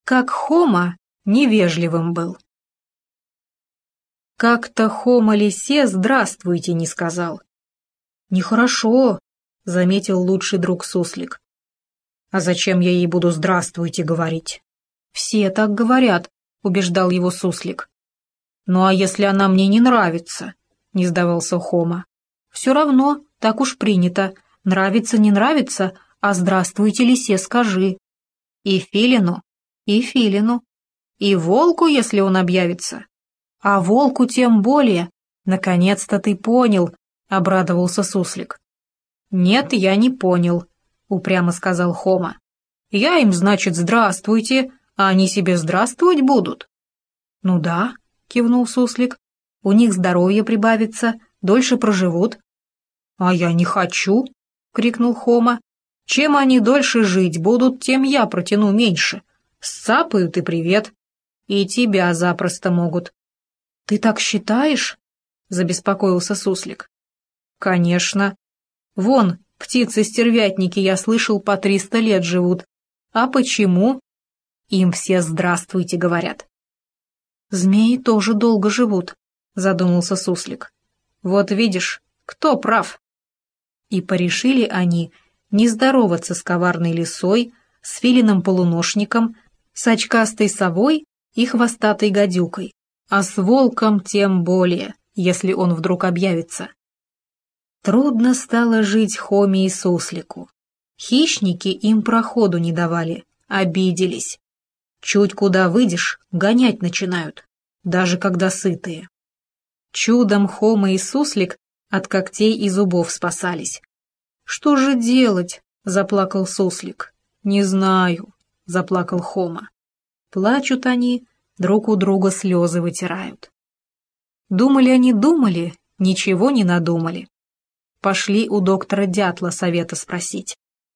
как Хома невежливым был. Как-то Хома лисе «здравствуйте» не сказал. «Нехорошо», — заметил лучший друг суслик. «А зачем я ей буду «здравствуйте» говорить?» «Все так говорят», — убеждал его суслик. «Ну а если она мне не нравится?» — не сдавался Хома. «Все равно, так уж принято. Нравится, не нравится, а «здравствуйте» лисе скажи. И филину, и филину, и волку, если он объявится. А волку тем более. Наконец-то ты понял», — обрадовался суслик. «Нет, я не понял», — упрямо сказал Хома. «Я им, значит, «здравствуйте», а они себе здравствовать будут». «Ну да», — кивнул суслик, — «у них здоровье прибавится, дольше проживут». «А я не хочу», — крикнул Хома. «Чем они дольше жить будут, тем я протяну меньше. Сцапают и привет. И тебя запросто могут». «Ты так считаешь?» — забеспокоился суслик. «Конечно. Вон, птицы-стервятники, я слышал, по 300 лет живут. А почему?» «Им все «здравствуйте» говорят». «Змеи тоже долго живут», — задумался суслик. «Вот видишь, кто прав?» И порешили они не здороваться с коварной лисой, с филином-полуношником, с очкастой совой и хвостатой гадюкой, а с волком тем более, если он вдруг объявится. Трудно стало жить Хоме и суслику. Хищники им проходу не давали, обиделись. Чуть куда выйдешь, гонять начинают, даже когда сытые. Чудом Хома и суслик от когтей и зубов спасались. «Что же делать?» — заплакал суслик. «Не знаю», — заплакал Хома. Плачут они, друг у друга слезы вытирают. Думали они, думали, ничего не надумали. Пошли у доктора Дятла совета спросить.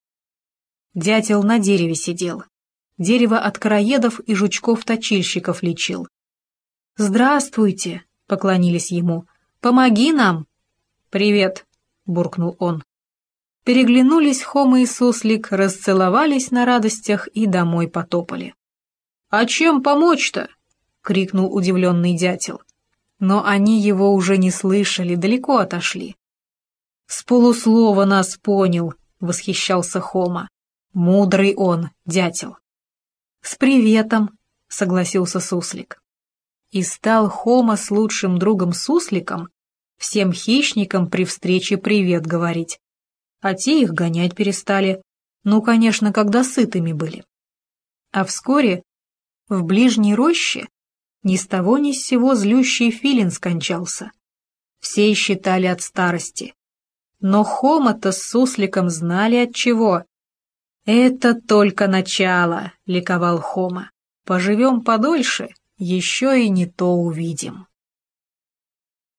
Дятел на дереве сидел. Дерево от короедов и жучков-точильщиков лечил. «Здравствуйте», — поклонились ему. «Помоги нам». «Привет», — буркнул он. Переглянулись Хома и суслик, расцеловались на радостях и домой потопали. «А чем помочь-то?» — крикнул удивленный дятел. Но они его уже не слышали, далеко отошли. «С полуслова нас понял», — восхищался Хома. «Мудрый он, дятел». «С приветом», — согласился суслик. И стал Хома с лучшим другом сусликом всем хищникам при встрече привет говорить. А те их гонять перестали, ну, конечно, когда сытыми были. А вскоре в ближней роще ни с того ни с сего злющий филин скончался. Все считали от старости. Но Хома-то с сусликом знали от чего. «Это только начало», — ликовал Хома. «Поживем подольше, еще и не то увидим».